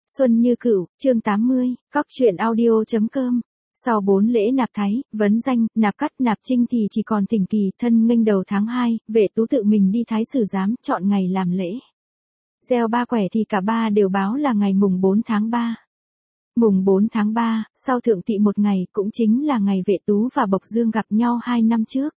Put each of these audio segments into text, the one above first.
Xuân Như Cửu, chương 80, cóc truyện audio.com. Sau 4 lễ nạp thái, vấn danh, nạp cắt, nạp trinh thì chỉ còn Thỉnh Kỳ, thân nghênh đầu tháng 2, Vệ Tú tự mình đi thái sử giám, chọn ngày làm lễ. Gieo 3 quẻ thì cả ba đều báo là ngày mùng 4 tháng 3. Mùng 4 tháng 3, sau thượng tỵ một ngày, cũng chính là ngày Vệ Tú và Bộc Dương gặp nhau 2 năm trước.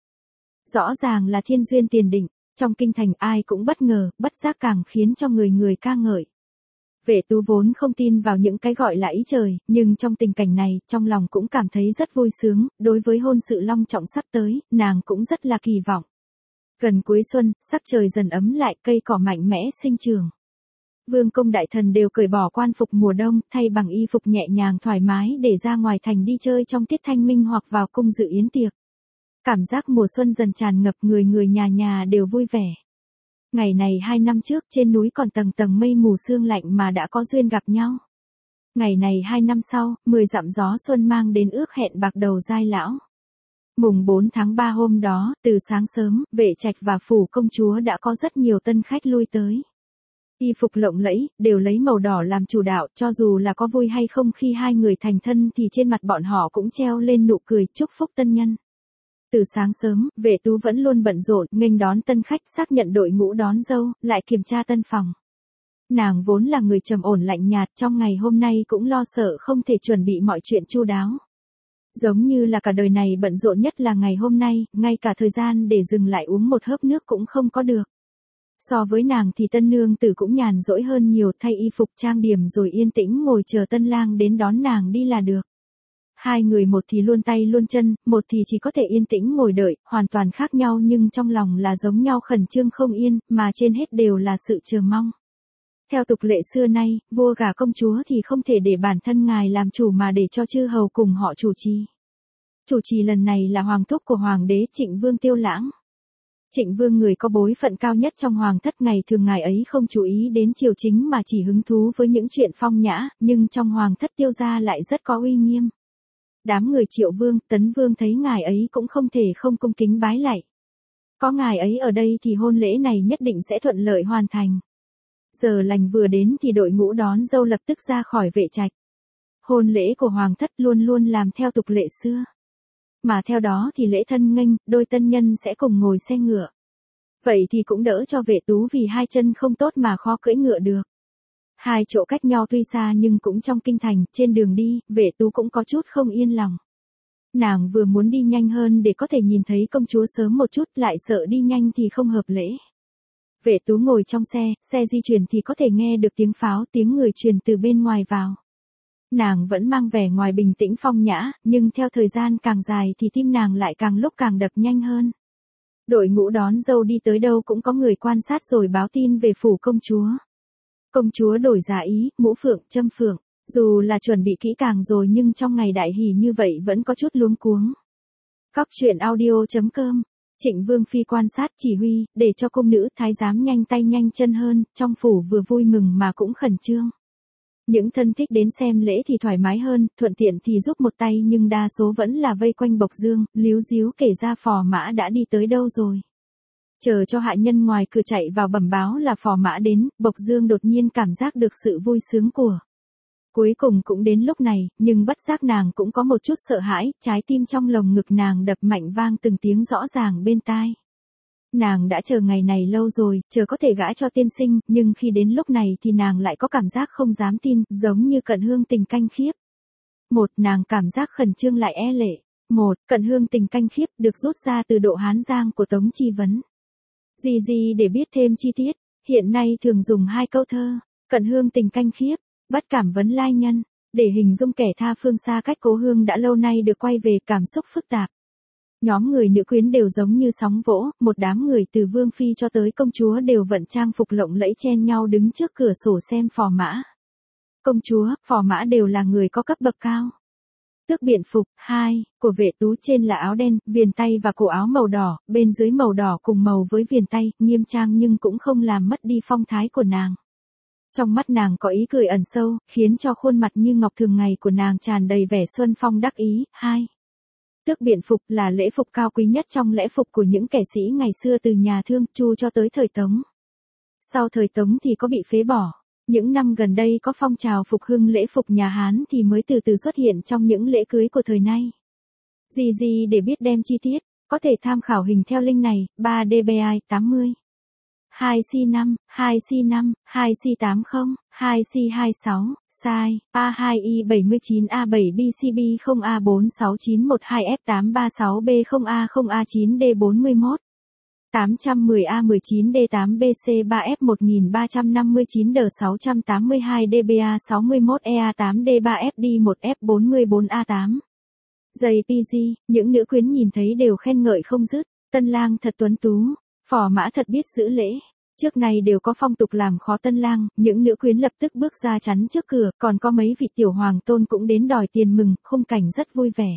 Rõ ràng là thiên duyên tiền định, trong kinh thành ai cũng bất ngờ, bất giác càng khiến cho người ca ngợi. Vệ Tú vốn không tin vào những cái gọi là ý trời, nhưng trong tình cảnh này, trong lòng cũng cảm thấy rất vui sướng, đối với hôn sự long trọng sắp tới, nàng cũng rất là kỳ vọng. Gần cuối xuân, sắc trời dần ấm lại, cây cỏ mạnh mẽ sinh trưởng. Vương công đại thần đều cởi bỏ quan phục mùa đông, thay bằng y phục nhẹ nhàng thoải mái để ra ngoài thành đi chơi trong tiết thanh minh hoặc vào cung dự yến tiệc. Cảm giác mùa xuân dần tràn ngập, người nhà đều vui vẻ. Ngày này 2 năm trước trên núi còn tầng tầng mây mù sương lạnh mà đã có duyên gặp nhau. Ngày này 2 năm sau, 10 dặm gió xuân mang đến ước hẹn bạc đầu giai lão. Mùng 4 tháng 3 hôm đó, từ sáng sớm, Vệ Trạch và phủ công chúa đã có rất nhiều tân khách lui tới. Y phục lộng lẫy, đều lấy màu đỏ làm chủ đạo, cho dù là có vui hay không khi hai người thành thân thì trên mặt bọn họ cũng treo lên nụ cười chúc phúc tân nhân. Từ sáng sớm, Vệ Tú vẫn luôn bận rộn, nghênh đón tân khách, xác nhận đội ngũ đón dâu, lại kiểm tra tân phòng. Nàng vốn là người trầm ổn lạnh nhạt, trong ngày hôm nay cũng lo sợ không thể chuẩn bị mọi chuyện chu đáo. Giống như là cả đời này bận rộn nhất là ngày hôm nay, ngay cả thời gian để dừng lại uống một hớp nước cũng không có được. So với nàng thì tân nương tử cũng nhàn rỗi hơn nhiều, thay y phục trang điểm rồi yên tĩnh ngồi chờ tân lang đến đón nàng đi là được. Hai người một thì luôn tay luôn chân, một thì chỉ có thể yên tĩnh ngồi đợi, hoàn toàn khác nhau nhưng trong lòng là giống nhau, khẩn trương không yên, mà trên hết đều là sự chờ mong. Theo tục lệ xưa nay, vua gả công chúa thì không thể để bản thân ngài làm chủ mà để cho chư hầu cùng họ chủ trì. Chủ trì lần này là hoàng thúc của hoàng đế Trịnh Vương Tiêu Lãng. Trịnh Vương người có bối phận cao nhất trong hoàng thất, ngày thường ngài ấy không chú ý đến triều chính mà chỉ hứng thú với những chuyện phong nhã, nhưng trong hoàng thất Tiêu gia lại rất có uy nghiêm. Đám người Triệu Vương, Tấn Vương thấy ngài ấy cũng không thể không cung kính bái lạy. Có ngài ấy ở đây thì hôn lễ này nhất định sẽ thuận lợi hoàn thành. Giờ lành vừa đến thì đội ngũ đón dâu lập tức ra khỏi Vệ Trạch. Hôn lễ của hoàng thất luôn luôn làm theo tục lệ xưa. Mà theo đó thì lễ thân nghênh, đôi tân nhân sẽ cùng ngồi xe ngựa. Vậy thì cũng đỡ cho Vệ Tú vì hai chân không tốt mà khó cưỡi ngựa được. Hai chỗ cách nhau tuy xa nhưng cũng trong kinh thành, trên đường đi, Vệ Tú cũng có chút không yên lòng. Nàng vừa muốn đi nhanh hơn để có thể nhìn thấy công chúa sớm một chút, lại sợ đi nhanh thì không hợp lễ. Vệ Tú ngồi trong xe di chuyển thì có thể nghe được tiếng pháo, tiếng người truyền từ bên ngoài vào. Nàng vẫn mang vẻ ngoài bình tĩnh phong nhã, nhưng theo thời gian càng dài thì tim nàng lại càng lúc càng đập nhanh hơn. Đội ngũ đón dâu đi tới đâu cũng có người quan sát rồi báo tin về phủ công chúa. Công chúa đổi dạ ý, mũ phượng, châm phượng, dù là chuẩn bị kỹ càng rồi nhưng trong ngày đại hỷ như vậy vẫn có chút luống cuống. Cóc truyện audio.com. Trịnh Vương phi quan sát chỉ huy, để cho cung nữ thái giám nhanh tay nhanh chân hơn, trong phủ vừa vui mừng mà cũng khẩn trương. Những thân thích đến xem lễ thì thoải mái hơn, thuận tiện thì giúp một tay nhưng đa số vẫn là vây quanh Bộc Dương, líu díu kể ra phò mã đã đi tới đâu rồi. Chờ cho hạ nhân ngoài cửa chạy vào bẩm báo là phò mã đến, Bộc Dương đột nhiên cảm giác được sự vui sướng của. Cuối cùng cũng đến lúc này, nhưng bất giác nàng cũng có một chút sợ hãi, trái tim trong lồng ngực nàng đập mạnh vang từng tiếng rõ ràng bên tai. Nàng đã chờ ngày này lâu rồi, chờ có thể gả cho tiên sinh, nhưng khi đến lúc này thì nàng lại có cảm giác không dám tin, giống như Cận Hương Tình Canh Khiếp. Nàng cảm giác khẩn trương lại e lệ. Cận Hương Tình Canh Khiếp được rút ra từ Độ Hán Giang của Tống Chi Vấn. Gì để biết thêm chi tiết, hiện nay thường dùng 2 câu thơ, Cận Hương Tình Canh Khiếp, bất cảm vấn lai nhân, để hình dung kẻ tha phương xa cách cố hương đã lâu nay được quay về, cảm xúc phức tạp. Nhóm người nữ quyến đều giống như sóng vỗ, một đám người từ vương phi cho tới công chúa đều vận trang phục lộng lẫy chen nhau đứng trước cửa sổ xem phò mã. Công chúa, phò mã đều là người có cấp bậc cao. Tước biện phục, của Vệ Tú trên là áo đen, viền tay và cổ áo màu đỏ, bên dưới màu đỏ cùng màu với viền tay, nghiêm trang nhưng cũng không làm mất đi phong thái của nàng. Trong mắt nàng có ý cười ẩn sâu, khiến cho khuôn mặt như ngọc thường ngày của nàng tràn đầy vẻ xuân phong đắc ý. Tước biện phục là lễ phục cao quý nhất trong lễ phục của những kẻ sĩ ngày xưa từ nhà Thương Chu cho tới thời Tống. Sau thời Tống thì có bị phế bỏ. Những năm gần đây có phong trào phục hưng lễ phục nhà Hán thì mới từ từ xuất hiện trong những lễ cưới của thời nay. Gì để biết đem chi tiết, có thể tham khảo hình theo link này, 3DBI 80. 2C5, 2C5, 2C80, 2C26, size, A2I77A7BCB0A469112F836B0A0A9D41. 810A19D8BC3F1252DBA61EA8D3FD1F44A8. JPG, những nữ quyến nhìn thấy đều khen ngợi không dứt, tân lang thật tuấn tú, phò mã thật biết giữ lễ. Trước này đều có phong tục làm khó tân lang, những nữ quyến lập tức bước ra chắn trước cửa, còn có mấy vị tiểu hoàng tôn cũng đến đòi tiền mừng, khung cảnh rất vui vẻ.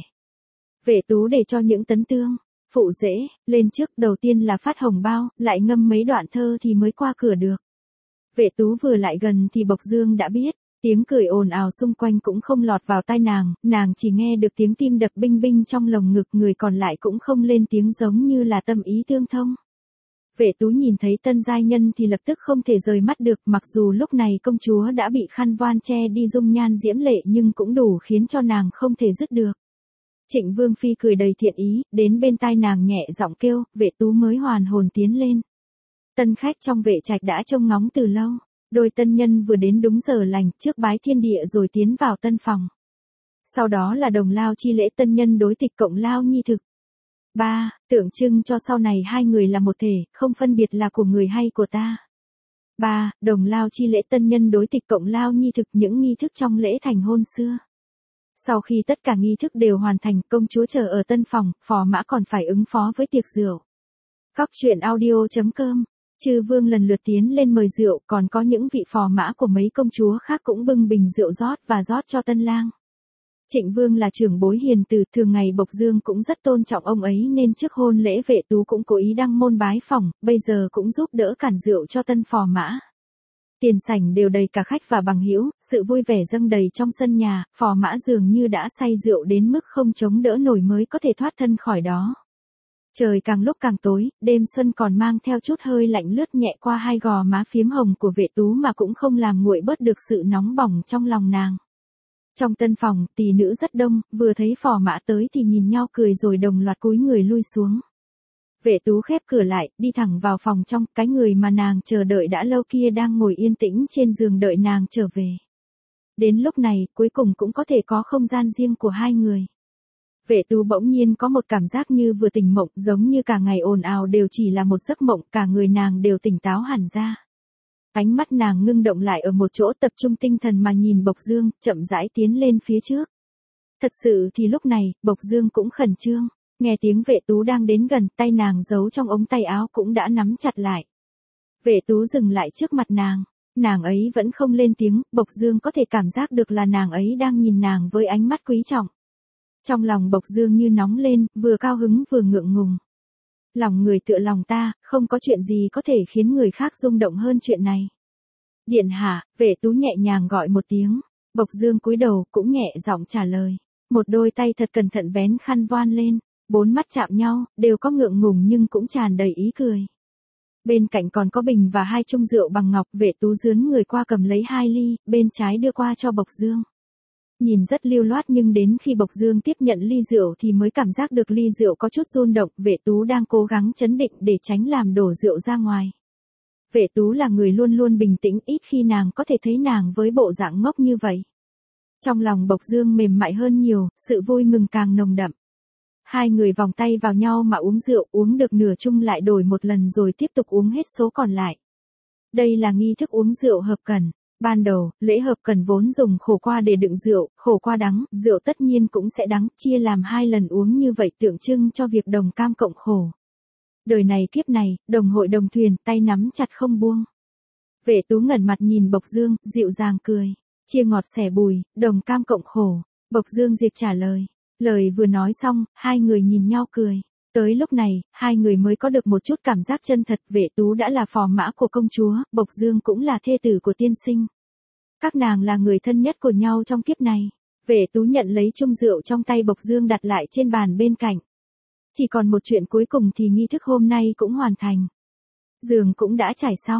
Vệ Tú để cho những tấn tương, phụ dễ, lên trước, đầu tiên là phát hồng bao, lại ngâm mấy đoạn thơ thì mới qua cửa được. Vệ Tú vừa lại gần thì Bộc Dương đã biết, tiếng cười ồn ào xung quanh cũng không lọt vào tai nàng chỉ nghe được tiếng tim đập binh binh trong lồng ngực, người còn lại cũng không lên tiếng giống như là tâm ý tương thông. Vệ Tú nhìn thấy tân giai nhân thì lập tức không thể rời mắt được, mặc dù lúc này công chúa đã bị khăn voan che đi dung nhan diễm lệ nhưng cũng đủ khiến cho nàng không thể dứt được. Trịnh Vương Phi cười đầy thiện ý, đến bên tai nàng nhẹ giọng kêu, Vệ Tú mới hoàn hồn tiến lên. Tân khách trong vệ trạch đã trông ngóng từ lâu, đôi tân nhân vừa đến đúng giờ lành, trước bái thiên địa rồi tiến vào tân phòng. Sau đó là đồng lao chi lễ tân nhân đối tịch cộng lao nhi thực. 3. Tượng trưng cho sau này hai người là một thể, không phân biệt là của người hay của ta. 3. Đồng lao chi lễ tân nhân đối tịch cộng lao nhi thực, những nghi thức trong lễ thành hôn xưa. Sau khi tất cả nghi thức đều hoàn thành, công chúa chờ ở tân phòng, phò mã còn phải ứng phó với tiệc rượu. Góc truyện audio.com. Chư vương lần lượt tiến lên mời rượu, còn có những vị phò mã của mấy công chúa khác cũng bưng bình rượu rót cho tân lang. Trịnh Vương là trưởng bối hiền từ, thường ngày Bộc Dương cũng rất tôn trọng ông ấy nên trước hôn lễ Vệ Tú cũng cố ý đăng môn bái phỏng, bây giờ cũng giúp đỡ cản rượu cho tân phò mã. Tiền sảnh đều đầy cả khách và bằng hữu, sự vui vẻ dâng đầy trong sân nhà, phò mã dường như đã say rượu đến mức không chống đỡ nổi mới có thể thoát thân khỏi đó. Trời càng lúc càng tối, đêm xuân còn mang theo chút hơi lạnh lướt nhẹ qua hai gò má phiếm hồng của Vệ Tú mà cũng không làm nguội bớt được sự nóng bỏng trong lòng nàng. Trong tân phòng, tỷ nữ rất đông, vừa thấy phò mã tới thì nhìn nhau cười rồi đồng loạt cúi người lui xuống. Vệ Tú khép cửa lại, đi thẳng vào phòng trong, cái người mà nàng chờ đợi đã lâu kia đang ngồi yên tĩnh trên giường đợi nàng trở về. Đến lúc này, cuối cùng cũng có thể có không gian riêng của hai người. Vệ Tú bỗng nhiên có một cảm giác như vừa tỉnh mộng, giống như cả ngày ồn ào đều chỉ là một giấc mộng, cả người nàng đều tỉnh táo hẳn ra. Ánh mắt nàng ngưng động lại ở một chỗ, tập trung tinh thần mà nhìn Bộc Dương, chậm rãi tiến lên phía trước. Thật sự thì lúc này, Bộc Dương cũng khẩn trương, nghe tiếng Vệ Tú đang đến gần, tay nàng giấu trong ống tay áo cũng đã nắm chặt lại. Vệ Tú dừng lại trước mặt nàng ấy vẫn không lên tiếng, Bộc Dương có thể cảm giác được là nàng ấy đang nhìn nàng với ánh mắt quý trọng. Trong lòng Bộc Dương như nóng lên, vừa cao hứng vừa ngượng ngùng. Lòng người tựa lòng ta, không có chuyện gì có thể khiến người khác rung động hơn chuyện này. Điện hạ, Vệ Tú nhẹ nhàng gọi một tiếng, Bộc Dương cúi đầu cũng nhẹ giọng trả lời. Một đôi tay thật cẩn thận vén khăn voan lên, bốn mắt chạm nhau, đều có ngượng ngùng nhưng cũng tràn đầy ý cười. Bên cạnh còn có bình và hai chung rượu bằng ngọc, Vệ Tú dướn người qua cầm lấy hai ly, bên trái đưa qua cho Bộc Dương. Nhìn rất lưu loát nhưng đến khi Bộc Dương tiếp nhận ly rượu thì mới cảm giác được ly rượu có chút rung động, Vệ Tú đang cố gắng trấn định để tránh làm đổ rượu ra ngoài. Vệ Tú là người luôn luôn bình tĩnh, ít khi nàng có thể thấy nàng với bộ dạng ngốc như vậy. Trong lòng Bộc Dương mềm mại hơn nhiều, sự vui mừng càng nồng đậm. Hai người vòng tay vào nhau mà uống rượu, uống được nửa chung lại đổi một lần rồi tiếp tục uống hết số còn lại. Đây là nghi thức uống rượu hợp cần. Ban đầu, lễ hợp cần vốn dùng khổ qua để đựng rượu, khổ qua đắng, rượu tất nhiên cũng sẽ đắng, chia làm hai lần uống như vậy tượng trưng cho việc đồng cam cộng khổ. Đời này kiếp này, đồng hội đồng thuyền, tay nắm chặt không buông. Vệ Tú ngẩng mặt nhìn Bộc Dương, dịu dàng cười, chia ngọt sẻ bùi, đồng cam cộng khổ. Bộc Dương diệt trả lời. Lời vừa nói xong, hai người nhìn nhau cười. Tới lúc này, hai người mới có được một chút cảm giác chân thật, Vệ Tú đã là phò mã của công chúa, Bộc Dương cũng là thê tử của tiên sinh. Các nàng là người thân nhất của nhau trong kiếp này. Vệ Tú nhận lấy chung rượu trong tay Bộc Dương đặt lại trên bàn bên cạnh. Chỉ còn một chuyện cuối cùng thì nghi thức hôm nay cũng hoàn thành. Giường cũng đã trải xong.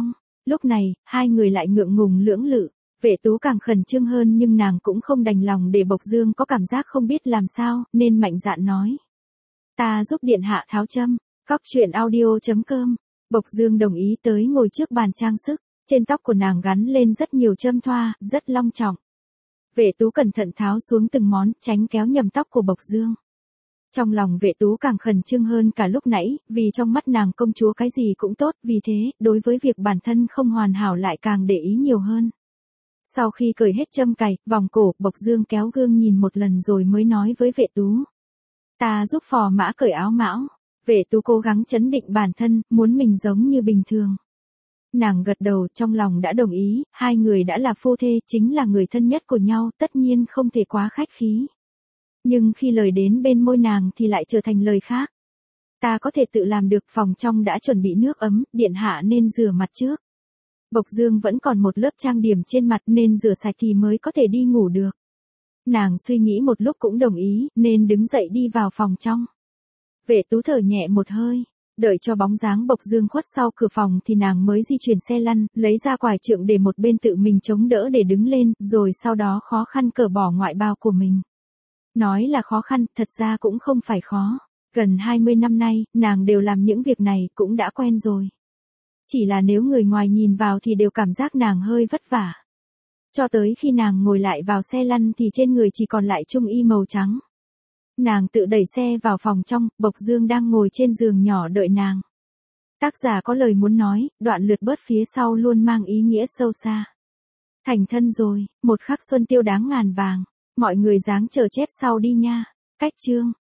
Lúc này, hai người lại ngượng ngùng lưỡng lự. Vệ Tú càng khẩn trương hơn nhưng nàng cũng không đành lòng để Bộc Dương có cảm giác không biết làm sao, nên mạnh dạn nói. Ta giúp điện hạ tháo châm. Cóc truyện audio.com. Bộc Dương đồng ý tới ngồi trước bàn trang sức. Trên tóc của nàng gắn lên rất nhiều châm thoa, rất long trọng. Vệ Tú cẩn thận tháo xuống từng món, tránh kéo nhầm tóc của Bộc Dương. Trong lòng Vệ Tú càng khẩn trương hơn cả lúc nãy, vì trong mắt nàng công chúa cái gì cũng tốt, vì thế, đối với việc bản thân không hoàn hảo lại càng để ý nhiều hơn. Sau khi cởi hết châm cài, vòng cổ, Bộc Dương kéo gương nhìn một lần rồi mới nói với Vệ Tú. Ta giúp phò mã cởi áo mão. Vệ Tú cố gắng trấn định bản thân, muốn mình giống như bình thường. Nàng gật đầu, trong lòng đã đồng ý, hai người đã là phu thê, chính là người thân nhất của nhau, tất nhiên không thể quá khách khí. Nhưng khi lời đến bên môi nàng thì lại trở thành lời khác. Ta có thể tự làm được, phòng trong đã chuẩn bị nước ấm, điện hạ nên rửa mặt trước. Bộc Dương vẫn còn một lớp trang điểm trên mặt nên rửa sạch thì mới có thể đi ngủ được. Nàng suy nghĩ một lúc cũng đồng ý, nên đứng dậy đi vào phòng trong. Vệ Tú thở nhẹ một hơi, đợi cho bóng dáng Bộc Dương khuất sau cửa phòng thì nàng mới di chuyển xe lăn, lấy ra quải trượng để một bên tự mình chống đỡ để đứng lên, rồi sau đó khó khăn cởi bỏ ngoại bao của mình. Nói là khó khăn, thật ra cũng không phải khó. Gần 20 năm nay, nàng đều làm những việc này, cũng đã quen rồi. Chỉ là nếu người ngoài nhìn vào thì đều cảm giác nàng hơi vất vả. Cho tới khi nàng ngồi lại vào xe lăn thì trên người chỉ còn lại trung y màu trắng. Nàng tự đẩy xe vào phòng trong, Bộc Dương đang ngồi trên giường nhỏ đợi nàng. Tác giả có lời muốn nói, đoạn lượt bớt phía sau luôn mang ý nghĩa sâu xa. Thành thân rồi, một khắc xuân tiêu đáng ngàn vàng. Mọi người dáng chờ chép sau đi nha. Cách chương.